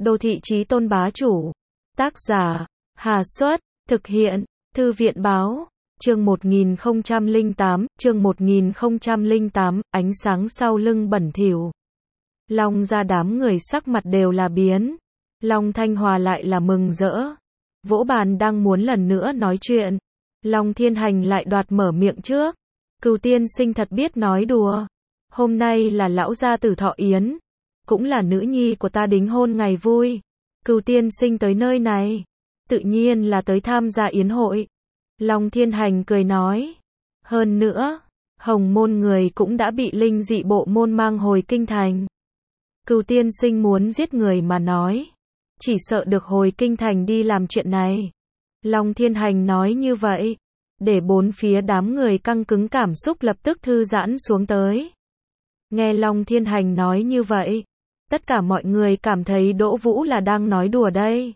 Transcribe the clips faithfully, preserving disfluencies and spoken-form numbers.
Đô thị chí tôn bá chủ. Tác giả, Hà Xuất, thực hiện, Thư viện báo, chương một nghìn không trăm lẻ tám, chương một nghìn không trăm lẻ tám, ánh sáng sau lưng bẩn thỉu. Long gia đám người sắc mặt đều là biến. Long Thanh Hòa lại là mừng rỡ. Vỗ bàn đang muốn lần nữa nói chuyện. Long Thiên Hành lại đoạt mở miệng trước. Cửu tiên sinh thật biết nói đùa. Hôm nay là lão gia tử thọ yến. Cũng là nữ nhi của ta đính hôn ngày vui. Cửu tiên sinh tới nơi này. Tự nhiên là tới tham gia yến hội. Long Thiên Hành cười nói. Hơn nữa, Hồng môn người cũng đã bị linh dị bộ môn mang hồi kinh thành. Cửu tiên sinh muốn giết người mà nói. Chỉ sợ được hồi kinh thành đi làm chuyện này. Long Thiên Hành nói như vậy. Để bốn phía đám người căng cứng cảm xúc lập tức thư giãn xuống tới. Nghe Long Thiên Hành nói như vậy. Tất cả mọi người cảm thấy Đỗ Vũ là đang nói đùa đây.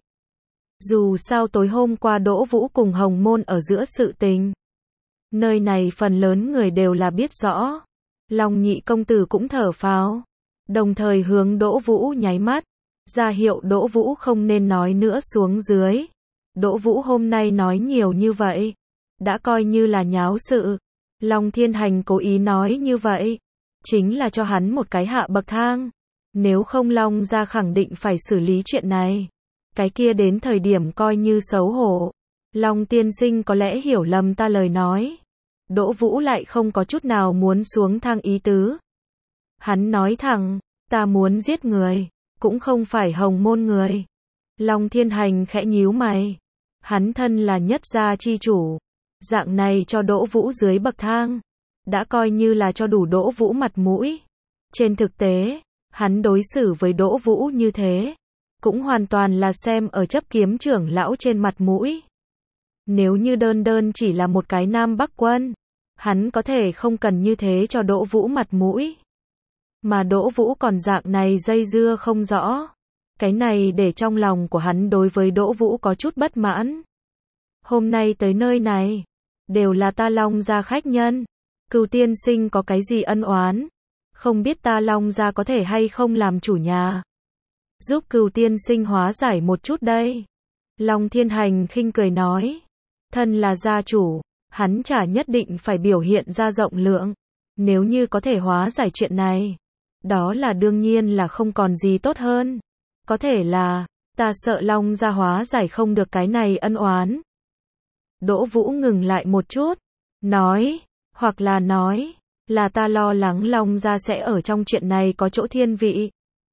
Dù sao tối hôm qua Đỗ Vũ cùng Hồng môn ở giữa sự tình. Nơi này phần lớn người đều là biết rõ. Long nhị công tử cũng thở phào. Đồng thời hướng Đỗ Vũ nháy mắt. Ra hiệu Đỗ Vũ không nên nói nữa xuống dưới. Đỗ Vũ hôm nay nói nhiều như vậy. Đã coi như là nháo sự. Long Thiên Hành cố ý nói như vậy. Chính là cho hắn một cái hạ bậc thang. Nếu không Long gia khẳng định phải xử lý chuyện này. Cái kia đến thời điểm coi như xấu hổ. Long tiên sinh có lẽ hiểu lầm ta lời nói. Đỗ Vũ lại không có chút nào muốn xuống thang ý tứ. Hắn nói thẳng, ta muốn giết người. Cũng không phải Hồng môn người. Long Thiên Hành khẽ nhíu mày. Hắn thân là nhất gia chi chủ. Dạng này cho Đỗ Vũ dưới bậc thang. Đã coi như là cho đủ Đỗ Vũ mặt mũi. Trên thực tế, hắn đối xử với Đỗ Vũ như thế. Cũng hoàn toàn là xem ở chấp kiếm trưởng lão trên mặt mũi. Nếu như đơn đơn chỉ là một cái Nam Bắc quân. Hắn có thể không cần như thế cho Đỗ Vũ mặt mũi. Mà Đỗ Vũ còn dạng này dây dưa không rõ. Cái này để trong lòng của hắn đối với Đỗ Vũ có chút bất mãn. Hôm nay tới nơi này, đều là ta Long gia khách nhân. Cửu tiên sinh có cái gì ân oán? Không biết ta Long gia có thể hay không làm chủ nhà. Giúp Cửu tiên sinh hóa giải một chút đây. Long Thiên Hành khinh cười nói. Thân là gia chủ, hắn chả nhất định phải biểu hiện ra rộng lượng. Nếu như có thể hóa giải chuyện này. Đó là đương nhiên là không còn gì tốt hơn. Có thể là, ta sợ Long gia hóa giải không được cái này ân oán. Đỗ Vũ ngừng lại một chút. Nói, hoặc là nói, là ta lo lắng Long gia sẽ ở trong chuyện này có chỗ thiên vị.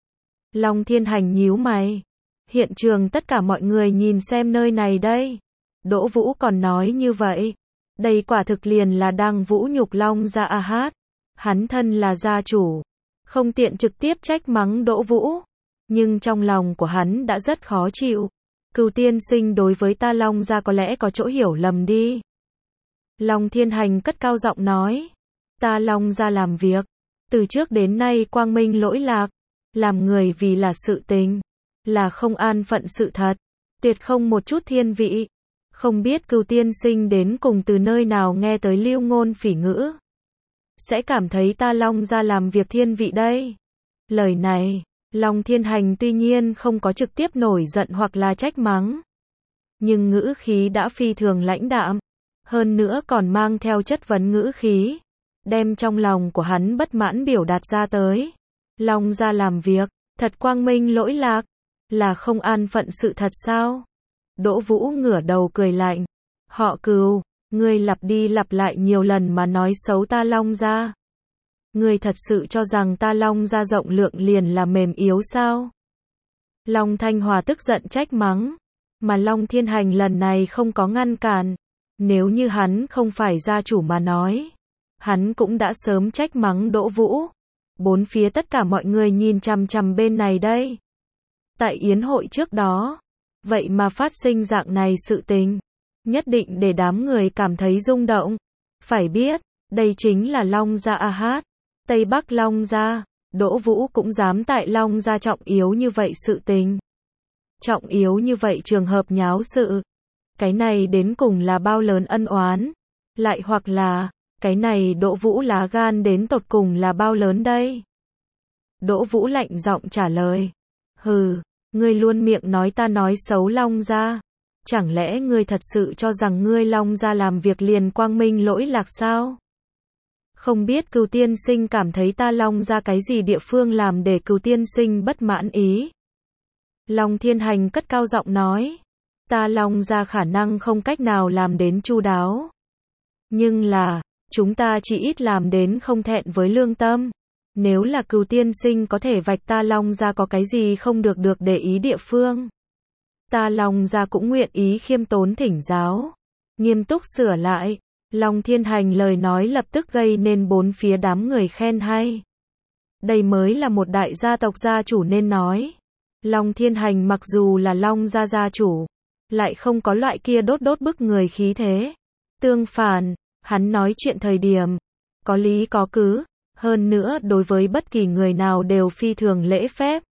Long Thiên Hành nhíu mày. Hiện trường tất cả mọi người nhìn xem nơi này đây. Đỗ Vũ còn nói như vậy. Đây quả thực liền là đang vũ nhục Long gia a hát. Hắn thân là gia chủ. Không tiện trực tiếp trách mắng Đỗ Vũ. Nhưng trong lòng của hắn đã rất khó chịu. Cửu tiên sinh đối với ta Long gia có lẽ có chỗ hiểu lầm đi. Long Thiên Hành cất cao giọng nói. Ta Long gia làm việc. Từ trước đến nay quang minh lỗi lạc. Làm người vì là sự tình. Là không an phận sự thật. Tuyệt không một chút thiên vị. Không biết Cửu tiên sinh đến cùng từ nơi nào nghe tới lưu ngôn phỉ ngữ. Sẽ cảm thấy ta Long gia làm việc thiên vị đây. Lời này, Long Thiên Hành tuy nhiên không có trực tiếp nổi giận hoặc là trách mắng. Nhưng ngữ khí đã phi thường lãnh đạm. Hơn nữa còn mang theo chất vấn ngữ khí. Đem trong lòng của hắn bất mãn biểu đạt ra tới. Long gia làm việc, thật quang minh lỗi lạc. Là không an phận sự thật sao? Đỗ Vũ ngửa đầu cười lạnh. Họ Cửu. Ngươi lặp đi lặp lại nhiều lần mà nói xấu ta Long gia. Ngươi thật sự cho rằng ta Long gia rộng lượng liền là mềm yếu sao? Long Thanh Hòa tức giận trách mắng. Mà Long Thiên Hành lần này không có ngăn cản. Nếu như hắn không phải gia chủ mà nói. Hắn cũng đã sớm trách mắng Đỗ Vũ. Bốn phía tất cả mọi người nhìn chằm chằm bên này đây. Tại yến hội trước đó. Vậy mà phát sinh dạng này sự tình. Nhất định để đám người cảm thấy rung động. Phải biết, đây chính là Long gia a hát. Tây Bắc Long gia. Đỗ Vũ cũng dám tại Long gia trọng yếu như vậy sự tình. Trọng yếu như vậy trường hợp nháo sự. Cái này đến cùng là bao lớn ân oán. Lại hoặc là, cái này Đỗ Vũ lá gan đến tột cùng là bao lớn đây. Đỗ Vũ lạnh giọng trả lời. Hừ, Ngươi luôn miệng nói ta nói xấu Long gia. Chẳng lẽ ngươi thật sự cho rằng ngươi Long gia làm việc liền quang minh lỗi lạc sao? Không biết Cửu tiên sinh cảm thấy ta Long gia cái gì địa phương làm để Cửu tiên sinh bất mãn ý? Long Thiên Hành cất cao giọng nói. Ta Long gia khả năng không cách nào làm đến chu đáo. Nhưng là, chúng ta chỉ ít làm đến không thẹn với lương tâm. Nếu là Cửu tiên sinh có thể vạch ta Long gia có cái gì không được được để ý địa phương. Ta Long gia cũng nguyện ý khiêm tốn thỉnh giáo. Nghiêm túc sửa lại. Long Thiên Hành lời nói lập tức gây nên bốn phía đám người khen hay. Đây mới là một đại gia tộc gia chủ nên nói. Long Thiên Hành mặc dù là Long gia gia chủ, lại không có loại kia đốt đốt bức người khí thế. Tương phản, hắn nói chuyện thời điểm, có lý có cứ, hơn nữa đối với bất kỳ người nào đều phi thường lễ phép.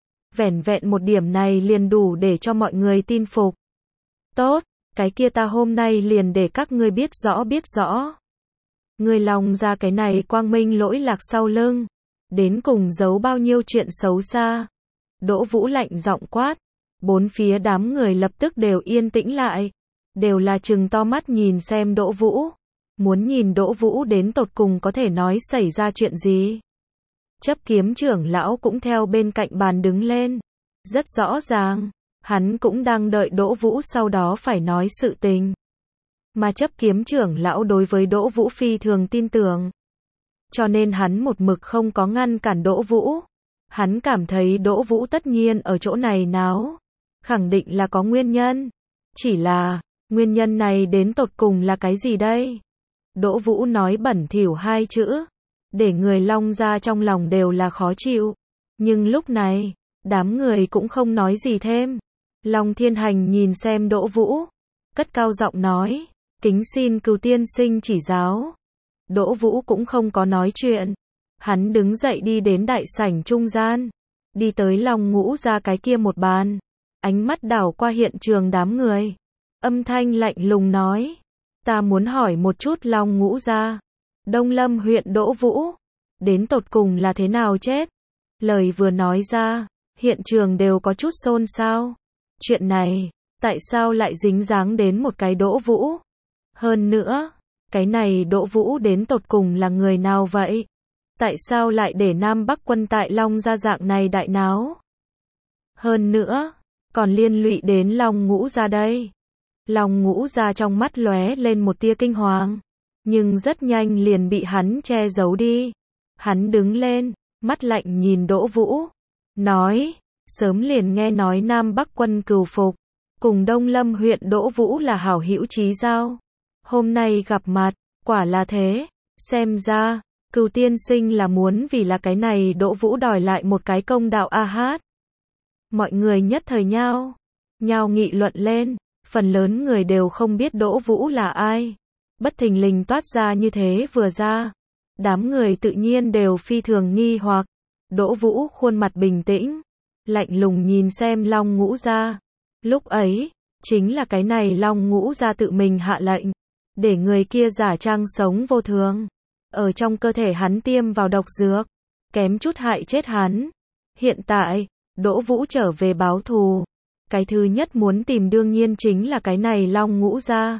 Vẻn vẹn một điểm này liền đủ để cho mọi người tin phục. Tốt, cái kia ta hôm nay liền để các ngươi biết rõ biết rõ. Ngươi Long gia cái này quang minh lỗi lạc sau lưng, đến cùng giấu bao nhiêu chuyện xấu xa. Đỗ Vũ lạnh giọng quát, bốn phía đám người lập tức đều yên tĩnh lại, đều là trừng to mắt nhìn xem Đỗ Vũ, muốn nhìn Đỗ Vũ đến tột cùng có thể nói xảy ra chuyện gì. Chấp kiếm trưởng lão cũng theo bên cạnh bàn đứng lên, rất rõ ràng, hắn cũng đang đợi Đỗ Vũ sau đó phải nói sự tình. Mà chấp kiếm trưởng lão đối với Đỗ Vũ phi thường tin tưởng, cho nên hắn một mực không có ngăn cản Đỗ Vũ. Hắn cảm thấy Đỗ Vũ tất nhiên ở chỗ này náo, khẳng định là có nguyên nhân. Chỉ là, nguyên nhân này đến tột cùng là cái gì đây? Đỗ Vũ nói bẩn thỉu hai chữ, để người Long gia trong lòng đều là khó chịu. Nhưng lúc này, đám người cũng không nói gì thêm. Long Thiên Hành nhìn xem Đỗ Vũ, cất cao giọng nói, kính xin Cửu tiên sinh chỉ giáo. Đỗ Vũ cũng không có nói chuyện. Hắn đứng dậy đi đến đại sảnh trung gian, đi tới Long Ngũ gia cái kia một bàn, ánh mắt đảo qua hiện trường đám người, âm thanh lạnh lùng nói, ta muốn hỏi một chút Long Ngũ gia, Đông Lâm huyện Đỗ Vũ, đến tột cùng là thế nào chết? Lời vừa nói ra, hiện trường đều có chút xôn xao. Chuyện này, tại sao lại dính dáng đến một cái Đỗ Vũ? Hơn nữa, cái này Đỗ Vũ đến tột cùng là người nào vậy? Tại sao lại để Nam Bắc quân tại Long gia dạng này đại náo? Hơn nữa, còn liên lụy đến Long Ngũ gia đây. Long Ngũ gia trong mắt lóe lên một tia kinh hoàng, nhưng rất nhanh liền bị hắn che giấu đi. Hắn đứng lên, mắt lạnh nhìn Đỗ Vũ, nói, sớm liền nghe nói Nam Bắc quân cừu phục, cùng Đông Lâm huyện Đỗ Vũ là hảo hữu chí giao. Hôm nay gặp mặt, quả là thế, xem ra Cửu tiên sinh là muốn vì là cái này Đỗ Vũ đòi lại một cái công đạo a hát. Mọi người nhất thời nhao, nhao nghị luận lên, phần lớn người đều không biết Đỗ Vũ là ai. Bất thình lình toát ra như thế vừa ra, đám người tự nhiên đều phi thường nghi hoặc. Đỗ Vũ khuôn mặt bình tĩnh, lạnh lùng nhìn xem Long Ngũ gia. Lúc ấy, chính là cái này Long Ngũ gia tự mình hạ lệnh, để người kia giả trang sống vô thường. Ở trong cơ thể hắn tiêm vào độc dược, kém chút hại chết hắn. Hiện tại, Đỗ Vũ trở về báo thù. Cái thứ nhất muốn tìm đương nhiên chính là cái này Long Ngũ gia.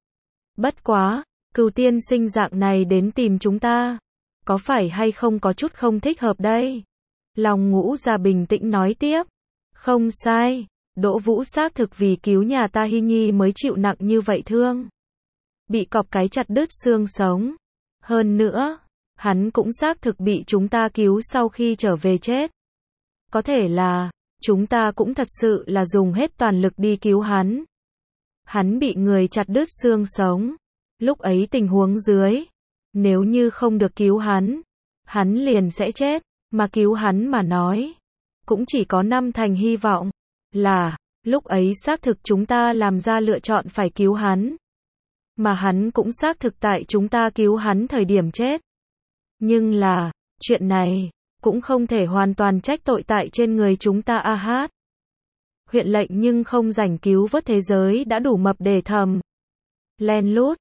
Bất quá, Cửu tiên sinh dạng này đến tìm chúng ta, có phải hay không có chút không thích hợp đây? Long Ngũ gia bình tĩnh nói tiếp. Không sai, Đỗ Vũ xác thực vì cứu nhà ta Hy Nhi mới chịu nặng như vậy thương. Bị cọp cái chặt đứt xương sống. Hơn nữa, hắn cũng xác thực bị chúng ta cứu sau khi trở về chết. Có thể là, chúng ta cũng thật sự là dùng hết toàn lực đi cứu hắn. Hắn bị người chặt đứt xương sống. Lúc ấy tình huống dưới, nếu như không được cứu hắn, hắn liền sẽ chết, mà cứu hắn mà nói, cũng chỉ có năm thành hy vọng, là, lúc ấy xác thực chúng ta làm ra lựa chọn phải cứu hắn. Mà hắn cũng xác thực tại chúng ta cứu hắn thời điểm chết. Nhưng là, chuyện này, cũng không thể hoàn toàn trách tội tại trên người chúng ta a hát. Huyện lệnh nhưng không rảnh cứu vớt thế giới đã đủ mập để thầm. Len lút,